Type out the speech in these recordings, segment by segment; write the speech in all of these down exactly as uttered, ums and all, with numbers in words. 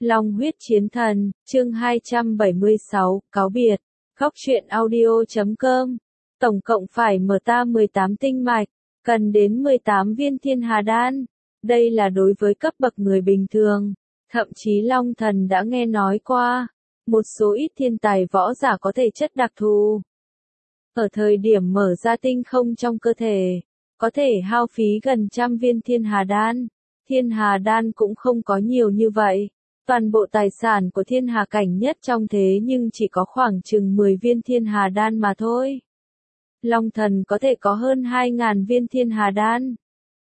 Long huyết chiến thần, chương hai trăm bảy mươi sáu, cáo biệt. Góc truyện audio chấm com. Tổng cộng phải mở ta mười tám tinh mạch, cần đến mười tám viên thiên hà đan. Đây là đối với cấp bậc người bình thường. Thậm chí Long Thần đã nghe nói qua, một số ít thiên tài võ giả có thể chất đặc thù. Ở thời điểm mở ra tinh không trong cơ thể, có thể hao phí gần trăm viên thiên hà đan. Thiên hà đan cũng không có nhiều như vậy. Toàn bộ tài sản của thiên hà cảnh nhất trong thế nhưng chỉ có khoảng chừng mười viên thiên hà đan mà thôi. Long Thần có thể có hơn hai nghìn viên thiên hà đan.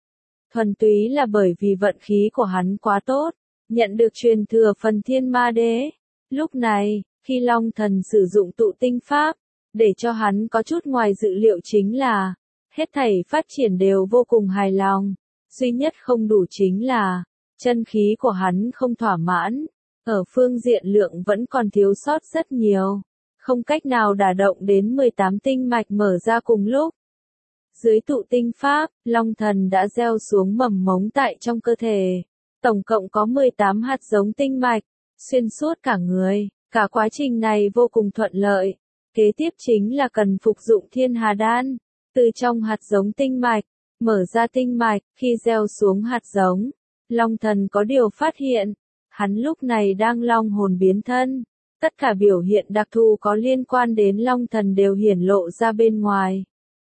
Thuần túy là bởi vì vận khí của hắn quá tốt, nhận được truyền thừa phần thiên ma đế. Lúc này, khi Long Thần sử dụng tụ tinh pháp, để cho hắn có chút ngoài dự liệu chính là, hết thảy phát triển đều vô cùng hài lòng. Duy nhất không đủ chính là, chân khí của hắn không thỏa mãn, ở phương diện lượng vẫn còn thiếu sót rất nhiều, không cách nào đả động đến mười tám tinh mạch mở ra cùng lúc. Dưới tụ tinh pháp, Long Thần đã gieo xuống mầm mống tại trong cơ thể, tổng cộng có mười tám hạt giống tinh mạch, xuyên suốt cả người, cả quá trình này vô cùng thuận lợi. Kế tiếp chính là cần phục dụng thiên hà đan, từ trong hạt giống tinh mạch, mở ra tinh mạch, khi gieo xuống hạt giống. Long Thần có điều phát hiện, hắn lúc này đang long hồn biến thân, tất cả biểu hiện đặc thù có liên quan đến Long Thần đều hiển lộ ra bên ngoài.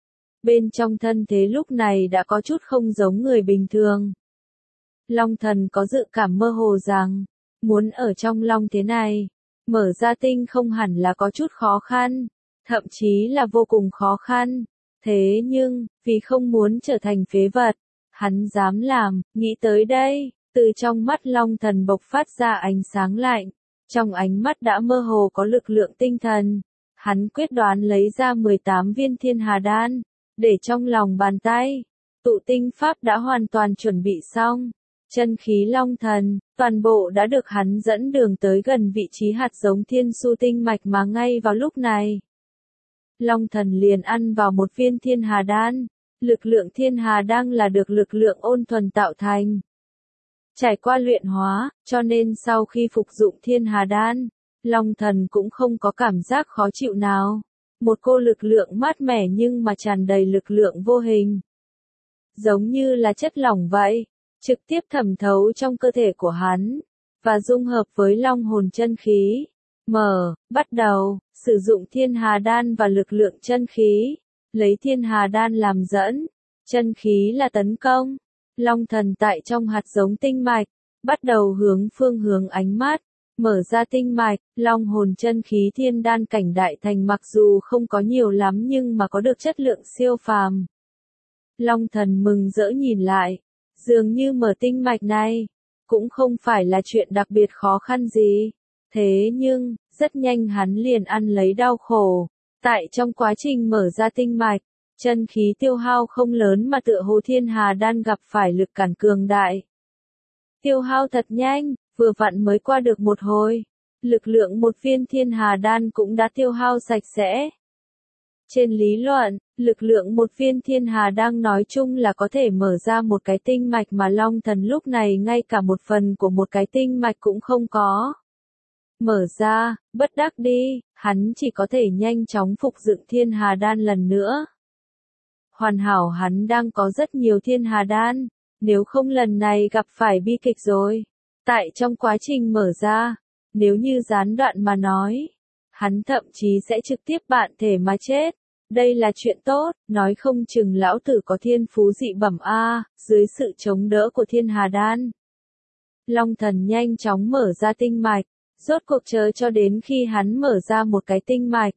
Bên trong thân thế lúc này đã có chút không giống người bình thường. Long Thần có dự cảm mơ hồ rằng, muốn ở trong long thế này, mở ra tinh không hẳn là có chút khó khăn, thậm chí là vô cùng khó khăn. Thế nhưng, vì không muốn trở thành phế vật, hắn dám làm. Nghĩ tới đây, từ trong mắt Long Thần bộc phát ra ánh sáng lạnh, trong ánh mắt đã mơ hồ có lực lượng tinh thần. Hắn quyết đoán lấy ra mười tám viên thiên hà đan, để trong lòng bàn tay. Tụ tinh pháp đã hoàn toàn chuẩn bị xong. Chân khí Long Thần, toàn bộ đã được hắn dẫn đường tới gần vị trí hạt giống thiên su tinh mạch mà ngay vào lúc này. Long Thần liền ăn vào một viên thiên hà đan. Lực lượng thiên hà đan là được lực lượng ôn thuần tạo thành. Trải qua luyện hóa, cho nên sau khi phục dụng thiên hà đan, Long Thần cũng không có cảm giác khó chịu nào. Một cô lực lượng mát mẻ nhưng mà tràn đầy lực lượng vô hình. Giống như là chất lỏng vậy, trực tiếp thẩm thấu trong cơ thể của hắn, và dung hợp với long hồn chân khí. Mở, bắt đầu, sử dụng thiên hà đan và lực lượng chân khí. Lấy thiên hà đan làm dẫn, chân khí là tấn công. Long Thần tại trong hạt giống tinh mạch, bắt đầu hướng phương hướng ánh mắt, mở ra tinh mạch. Long hồn chân khí thiên đan cảnh đại thành mặc dù không có nhiều lắm nhưng mà có được chất lượng siêu phàm. Long Thần mừng rỡ nhìn lại, dường như mở tinh mạch này, cũng không phải là chuyện đặc biệt khó khăn gì. Thế nhưng, rất nhanh hắn liền ăn lấy đau khổ. Tại trong quá trình mở ra tinh mạch, chân khí tiêu hao không lớn mà tựa hồ thiên hà đan gặp phải lực cản cường đại. Tiêu hao thật nhanh, vừa vặn mới qua được một hồi, lực lượng một viên thiên hà đan cũng đã tiêu hao sạch sẽ. Trên lý luận, lực lượng một viên thiên hà đan nói chung là có thể mở ra một cái tinh mạch mà Long Thần lúc này ngay cả một phần của một cái tinh mạch cũng không có. Mở ra, bất đắc đi, hắn chỉ có thể nhanh chóng phục dựng thiên hà đan lần nữa. Hoàn hảo hắn đang có rất nhiều thiên hà đan, nếu không lần này gặp phải bi kịch rồi. Tại trong quá trình mở ra, nếu như gián đoạn mà nói, hắn thậm chí sẽ trực tiếp bạn thể mà chết. Đây là chuyện tốt, nói không chừng lão tử có thiên phú dị bẩm a, dưới sự chống đỡ của thiên hà đan. Long Thần nhanh chóng mở ra tinh mạch. Rốt cuộc chờ cho đến khi hắn mở ra một cái tinh mạch.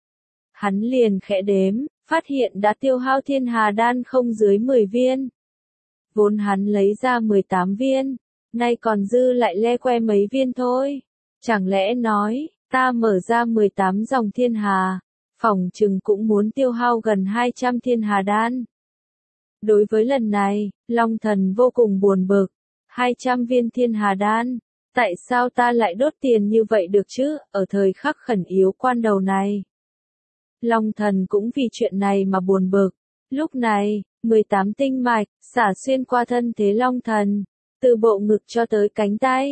Hắn liền khẽ đếm, phát hiện đã tiêu hao thiên hà đan không dưới mười viên. Vốn hắn lấy ra mười tám viên, nay còn dư lại le que mấy viên thôi. Chẳng lẽ nói, ta mở ra mười tám dòng thiên hà, phỏng chừng cũng muốn tiêu hao gần hai trăm thiên hà đan. Đối với lần này, Long Thần vô cùng buồn bực. hai trăm viên thiên hà đan. Tại sao ta lại đốt tiền như vậy được chứ, ở thời khắc khẩn yếu quan đầu này. Long Thần cũng vì chuyện này mà buồn bực. Lúc này, mười tám tinh mạch, xả xuyên qua thân thế Long Thần, từ bộ ngực cho tới cánh tay.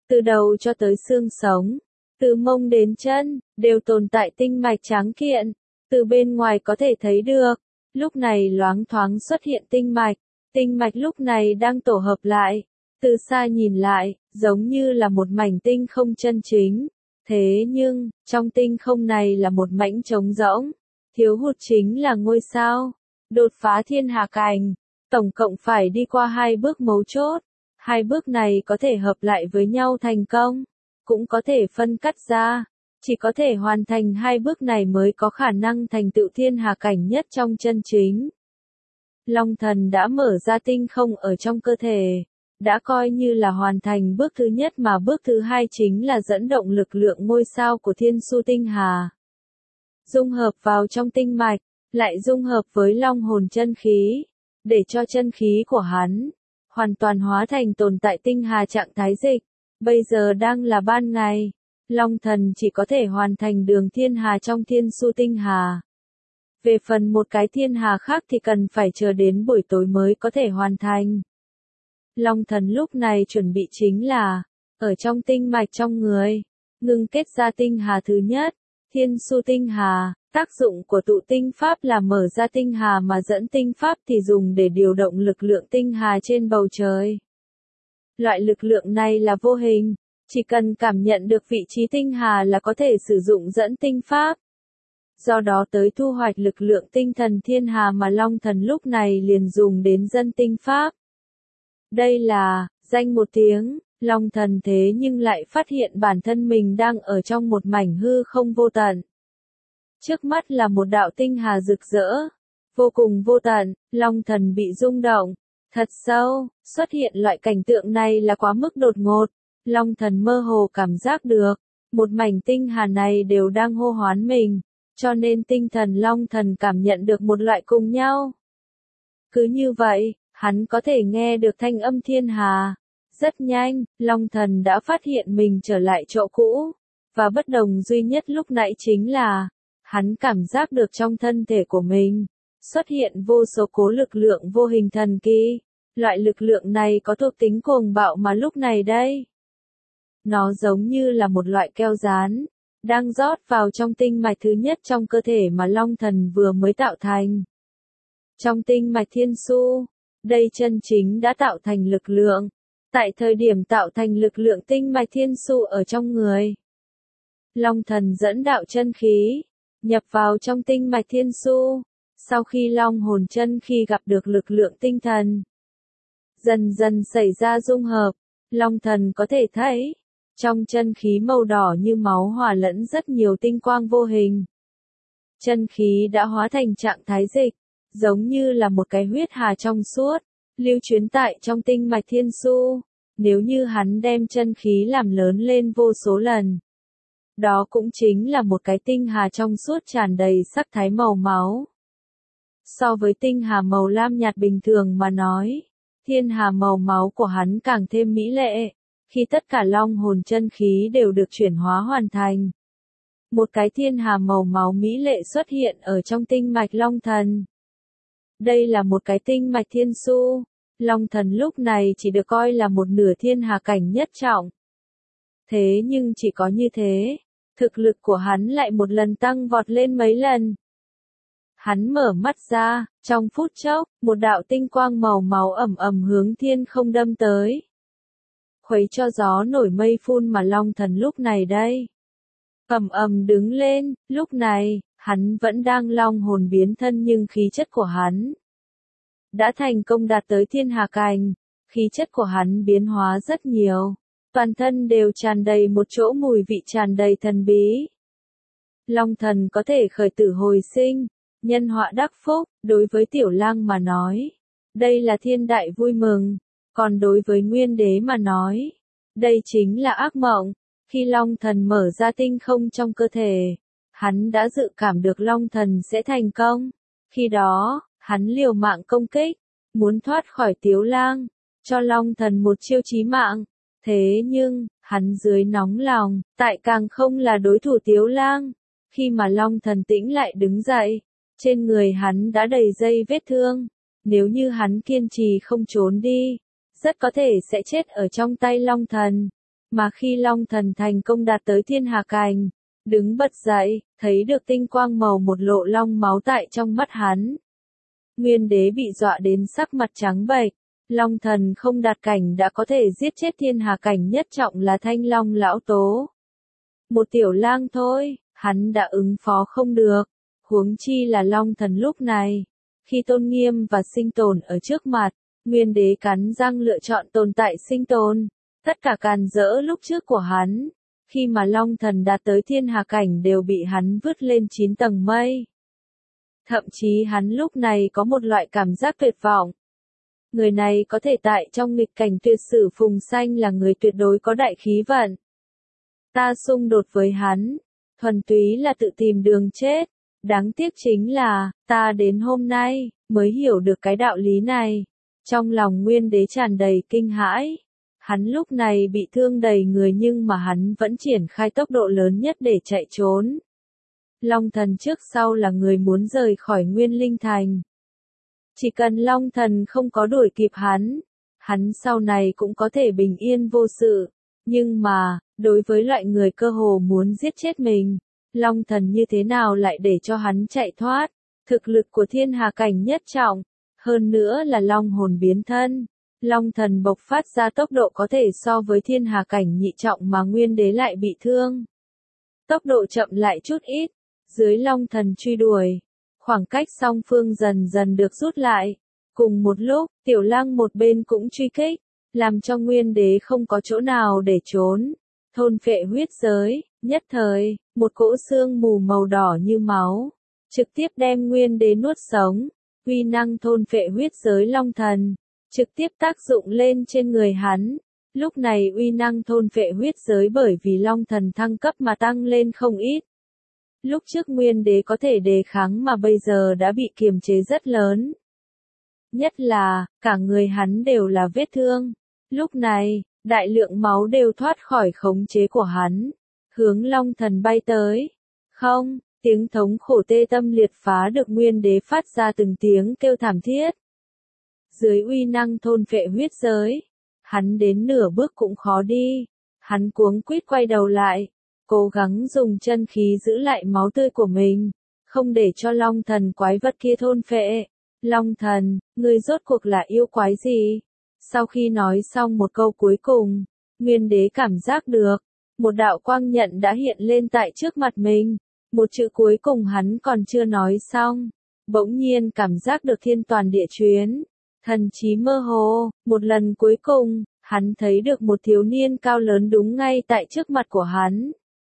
từ đầu cho tới xương sống, từ mông đến chân, đều tồn tại tinh mạch tráng kiện, từ bên ngoài có thể thấy được, lúc này loáng thoáng xuất hiện tinh mạch, tinh mạch lúc này đang tổ hợp lại, từ xa nhìn lại, giống như là một mảnh tinh không chân chính, thế nhưng, trong tinh không này là một mảnh trống rỗng, thiếu hụt chính là ngôi sao, đột phá thiên hà cảnh, tổng cộng phải đi qua hai bước mấu chốt, hai bước này có thể hợp lại với nhau thành công, cũng có thể phân cắt ra. Chỉ có thể hoàn thành hai bước này mới có khả năng thành tựu thiên hà cảnh nhất trong chân chính. Long thần đã mở ra tinh không ở trong cơ thể, đã coi như là hoàn thành bước thứ nhất mà bước thứ hai chính là dẫn động lực lượng ngôi sao của thiên su tinh hà. Dung hợp vào trong tinh mạch, lại dung hợp với long hồn chân khí, để cho chân khí của hắn hoàn toàn hóa thành tồn tại tinh hà trạng thái dịch. Bây giờ đang là ban ngày. Long thần chỉ có thể hoàn thành đường thiên hà trong thiên su tinh hà. Về phần một cái thiên hà khác thì cần phải chờ đến buổi tối mới có thể hoàn thành. Long thần lúc này chuẩn bị chính là, ở trong tinh mạch trong người, ngưng kết ra tinh hà thứ nhất, thiên su tinh hà, tác dụng của tụ tinh pháp là mở ra tinh hà mà dẫn tinh pháp thì dùng để điều động lực lượng tinh hà trên bầu trời. Loại lực lượng này là vô hình. Chỉ cần cảm nhận được vị trí tinh hà là có thể sử dụng dẫn tinh pháp. Do đó tới thu hoạch lực lượng tinh thần thiên hà mà Long thần lúc này liền dùng đến dẫn tinh pháp. Đây là, danh một tiếng, Long thần thế nhưng lại phát hiện bản thân mình đang ở trong một mảnh hư không vô tận. Trước mắt là một đạo tinh hà rực rỡ, vô cùng vô tận, Long thần bị rung động, thật sâu, xuất hiện loại cảnh tượng này là quá mức đột ngột. Long thần mơ hồ cảm giác được, một mảnh tinh hà này đều đang hô hoán mình, cho nên tinh thần Long thần cảm nhận được một loại cùng nhau. Cứ như vậy, hắn có thể nghe được thanh âm thiên hà. Rất nhanh, Long thần đã phát hiện mình trở lại chỗ cũ, và bất đồng duy nhất lúc nãy chính là, hắn cảm giác được trong thân thể của mình, xuất hiện vô số cố lực lượng vô hình thần kỳ. Loại lực lượng này có thuộc tính cuồng bạo mà lúc này đây. Nó giống như là một loại keo dán, đang rót vào trong tinh mạch thứ nhất trong cơ thể mà Long thần vừa mới tạo thành. Trong tinh mạch thiên su, đây chân chính đã tạo thành lực lượng. Tại thời điểm tạo thành lực lượng tinh mạch thiên su ở trong người, Long thần dẫn đạo chân khí, nhập vào trong tinh mạch thiên su. Sau khi long hồn chân khí gặp được lực lượng tinh thần, dần dần xảy ra dung hợp, Long thần có thể thấy, trong chân khí màu đỏ như máu hòa lẫn rất nhiều tinh quang vô hình. Chân khí đã hóa thành trạng thái dịch, giống như là một cái huyết hà trong suốt, lưu chuyển tại trong tinh mạch thiên su. Nếu như hắn đem chân khí làm lớn lên vô số lần, đó cũng chính là một cái tinh hà trong suốt tràn đầy sắc thái màu máu. So với tinh hà màu lam nhạt bình thường mà nói, thiên hà màu máu của hắn càng thêm mỹ lệ. Khi tất cả long hồn chân khí đều được chuyển hóa hoàn thành, một cái thiên hà màu máu mỹ lệ xuất hiện ở trong tinh mạch Long thần. Đây là một cái tinh mạch thiên su. Long thần lúc này chỉ được coi là một nửa thiên hà cảnh nhất trọng. Thế nhưng chỉ có như thế, thực lực của hắn lại một lần tăng vọt lên mấy lần. Hắn mở mắt ra, trong phút chốc, một đạo tinh quang màu máu ẩm ẩm hướng thiên không đâm tới. Khuấy cho gió nổi mây phun mà Long thần lúc này đây. Ầm ầm đứng lên, lúc này, hắn vẫn đang long hồn biến thân nhưng khí chất của hắn đã thành công đạt tới thiên hà cảnh, khí chất của hắn biến hóa rất nhiều, toàn thân đều tràn đầy một chỗ mùi vị tràn đầy thần bí. Long thần có thể khởi tử hồi sinh, nhân họa đắc phúc, đối với Tiểu Lang mà nói, đây là thiên đại vui mừng, còn đối với Nguyên Đế mà nói, đây chính là ác mộng. Khi Long thần mở ra tinh không trong cơ thể, hắn đã dự cảm được Long thần sẽ thành công. Khi đó, hắn liều mạng công kích, muốn thoát khỏi Tiếu Lang, cho Long thần một chiêu chí mạng. Thế nhưng, hắn dưới nóng lòng, tại càng không là đối thủ Tiếu Lang. Khi mà Long thần tĩnh lại đứng dậy, trên người hắn đã đầy dây vết thương. Nếu như hắn kiên trì không trốn đi, rất có thể sẽ chết ở trong tay Long thần. Mà khi Long Thần thành công đạt tới thiên hà cảnh, đứng bật dậy, thấy được tinh quang màu một lộ long máu tại trong mắt hắn. Nguyên đế bị dọa đến sắc mặt trắng bệch, Long Thần không đạt cảnh đã có thể giết chết thiên hà cảnh nhất trọng là Thanh Long lão tố. Một tiểu lang thôi, hắn đã ứng phó không được, huống chi là Long Thần lúc này. Khi tôn nghiêm và sinh tồn ở trước mặt, Nguyên đế cắn răng lựa chọn tồn tại sinh tồn. Tất cả càn rỡ lúc trước của hắn, khi mà Long Thần đạt tới thiên hà cảnh đều bị hắn vứt lên chín tầng mây. Thậm chí hắn lúc này có một loại cảm giác tuyệt vọng. Người này có thể tại trong nghịch cảnh tuyệt sử phùng sanh là người tuyệt đối có đại khí vận. Ta xung đột với hắn, thuần túy là tự tìm đường chết. Đáng tiếc chính là, ta đến hôm nay, mới hiểu được cái đạo lý này. Trong lòng Nguyên đế tràn đầy kinh hãi. Hắn lúc này bị thương đầy người nhưng mà hắn vẫn triển khai tốc độ lớn nhất để chạy trốn. Long Thần trước sau là người muốn rời khỏi Nguyên Linh Thành. Chỉ cần Long Thần không có đuổi kịp hắn, hắn sau này cũng có thể bình yên vô sự. Nhưng mà, đối với loại người cơ hồ muốn giết chết mình, Long Thần như thế nào lại để cho hắn chạy thoát? Thực lực của thiên hà cảnh nhất trọng, hơn nữa là long hồn biến thân. Long Thần bộc phát ra tốc độ có thể so với thiên hà cảnh nhị trọng mà Nguyên đế lại bị thương. Tốc độ chậm lại chút ít, dưới Long Thần truy đuổi, khoảng cách song phương dần dần được rút lại. Cùng một lúc, Tiểu Lang một bên cũng truy kích, làm cho Nguyên đế không có chỗ nào để trốn. Thôn phệ huyết giới, nhất thời, một cỗ xương mù màu đỏ như máu, trực tiếp đem Nguyên đế nuốt sống. Uy năng thôn phệ huyết giới Long Thần trực tiếp tác dụng lên trên người hắn. Lúc này uy năng thôn phệ huyết giới bởi vì Long Thần thăng cấp mà tăng lên không ít. Lúc trước Nguyên đế có thể đề kháng mà bây giờ đã bị kiềm chế rất lớn. Nhất là, cả người hắn đều là vết thương. Lúc này, đại lượng máu đều thoát khỏi khống chế của hắn, hướng Long Thần bay tới. Không, tiếng thống khổ tê tâm liệt phá được Nguyên đế phát ra từng tiếng kêu thảm thiết. Dưới uy năng thôn phệ huyết giới, hắn đến nửa bước cũng khó đi. Hắn cuống quýt quay đầu lại, cố gắng dùng chân khí giữ lại máu tươi của mình, không để cho Long Thần quái vật kia thôn phệ. Long Thần, ngươi rốt cuộc là yêu quái gì? Sau khi nói xong một câu cuối cùng, Nguyên đế cảm giác được, một đạo quang nhận đã hiện lên tại trước mặt mình. Một chữ cuối cùng hắn còn chưa nói xong, bỗng nhiên cảm giác được thiên toàn địa chuyến. Thần trí mơ hồ, một lần cuối cùng, hắn thấy được một thiếu niên cao lớn đúng ngay tại trước mặt của hắn.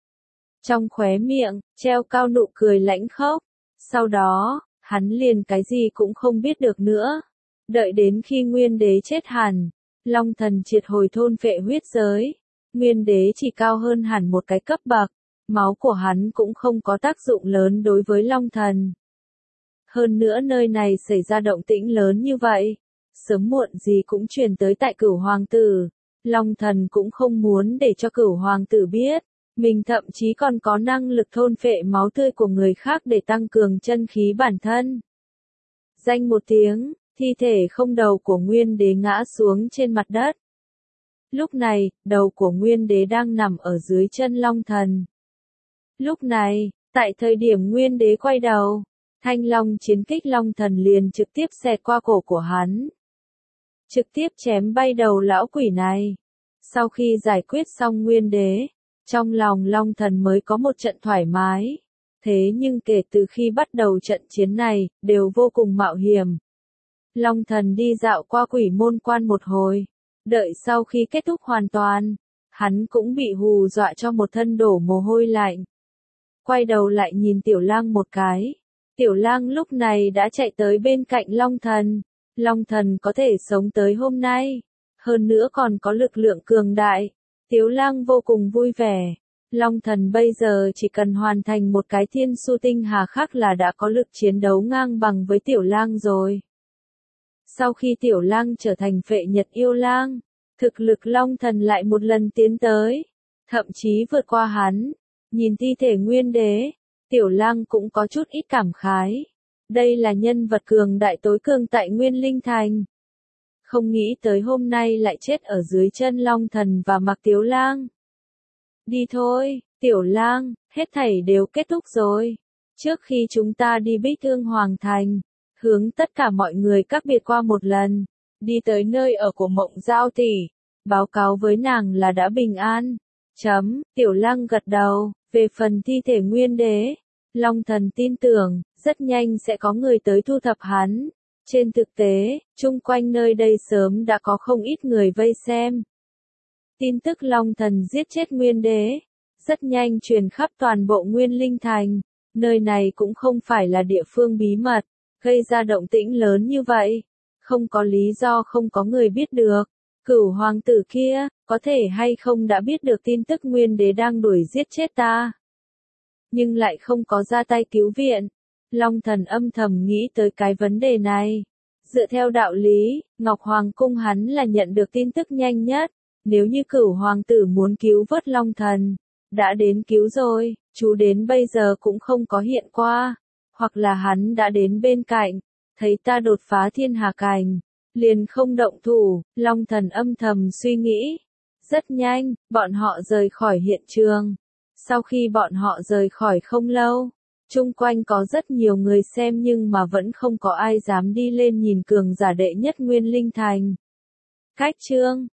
Trong khóe miệng, treo cao nụ cười lãnh khốc. Sau đó, hắn liền cái gì cũng không biết được nữa. Đợi đến khi Nguyên đế chết hẳn, Long Thần triệt hồi thôn phệ huyết giới. Nguyên đế chỉ cao hơn hẳn một cái cấp bậc, máu của hắn cũng không có tác dụng lớn đối với Long Thần. Hơn nữa nơi này xảy ra động tĩnh lớn như vậy, sớm muộn gì cũng truyền tới tại Cửu Hoàng tử. Long Thần cũng không muốn để cho Cửu Hoàng tử biết, mình thậm chí còn có năng lực thôn phệ máu tươi của người khác để tăng cường chân khí bản thân. Danh một tiếng, thi thể không đầu của Nguyên đế ngã xuống trên mặt đất. Lúc này, đầu của Nguyên đế đang nằm ở dưới chân Long Thần. Lúc này, tại thời điểm Nguyên đế quay đầu, Thanh Long chiến kích Long Thần liền trực tiếp xẹt qua cổ của hắn. Trực tiếp chém bay đầu lão quỷ này. Sau khi giải quyết xong Nguyên đế, trong lòng Long Thần mới có một trận thoải mái. Thế nhưng kể từ khi bắt đầu trận chiến này, đều vô cùng mạo hiểm. Long Thần đi dạo qua quỷ môn quan một hồi. Đợi sau khi kết thúc hoàn toàn, hắn cũng bị hù dọa cho một thân đổ mồ hôi lạnh. Quay đầu lại nhìn Tiểu Lang một cái. Tiểu Lang lúc này đã chạy tới bên cạnh Long Thần. Long Thần có thể sống tới hôm nay. Hơn nữa còn có lực lượng cường đại. Tiểu Lang vô cùng vui vẻ. Long Thần bây giờ chỉ cần hoàn thành một cái thiên su tinh hà khắc là đã có lực chiến đấu ngang bằng với Tiểu Lang rồi. Sau khi Tiểu Lang trở thành phệ nhật yêu lang, thực lực Long Thần lại một lần tiến tới, thậm chí vượt qua hắn. Nhìn thi thể Nguyên đế, Tiểu Lang cũng có chút ít cảm khái. Đây là nhân vật cường đại tối cường tại Nguyên Linh Thành. không nghĩ tới hôm nay lại chết ở dưới chân Long Thần và Mạc Tiếu Lang. Đi thôi, Tiểu Lang, hết thảy đều kết thúc rồi. Trước khi chúng ta đi Bích Thương Hoàng Thành, hướng tất cả mọi người các biệt qua một lần, đi tới nơi ở của Mộng Giao tỷ, báo cáo với nàng là đã bình an. Chấm, Tiểu Lang gật đầu, về phần thi thể Nguyên Đế, Long Thần tin tưởng, rất nhanh sẽ có người tới thu thập hắn. Trên thực tế, chung quanh nơi đây sớm đã có không ít người vây xem. Tin tức Long Thần giết chết Nguyên Đế, rất nhanh truyền khắp toàn bộ Nguyên Linh Thành. Nơi này cũng không phải là địa phương bí mật, gây ra động tĩnh lớn như vậy. Không có lý do không có người biết được. Cửu hoàng tử kia, có thể hay không đã biết được tin tức Nguyên Đế đang đuổi giết chết ta. Nhưng lại không có ra tay cứu viện. Long Thần âm thầm nghĩ tới cái vấn đề này. Dựa theo đạo lý, Ngọc Hoàng cung hắn là nhận được tin tức nhanh nhất. Nếu như cửu hoàng tử muốn cứu vớt Long Thần, đã đến cứu rồi, chú đến bây giờ cũng không có hiện qua. Hoặc là hắn đã đến bên cạnh, thấy ta đột phá thiên hà cảnh, liền không động thủ. Long Thần âm thầm suy nghĩ. Rất nhanh, bọn họ rời khỏi hiện trường. Sau khi bọn họ rời khỏi không lâu, chung quanh có rất nhiều người xem nhưng mà vẫn không có ai dám đi lên nhìn cường giả đệ nhất Nguyên Linh Thành. Cách chương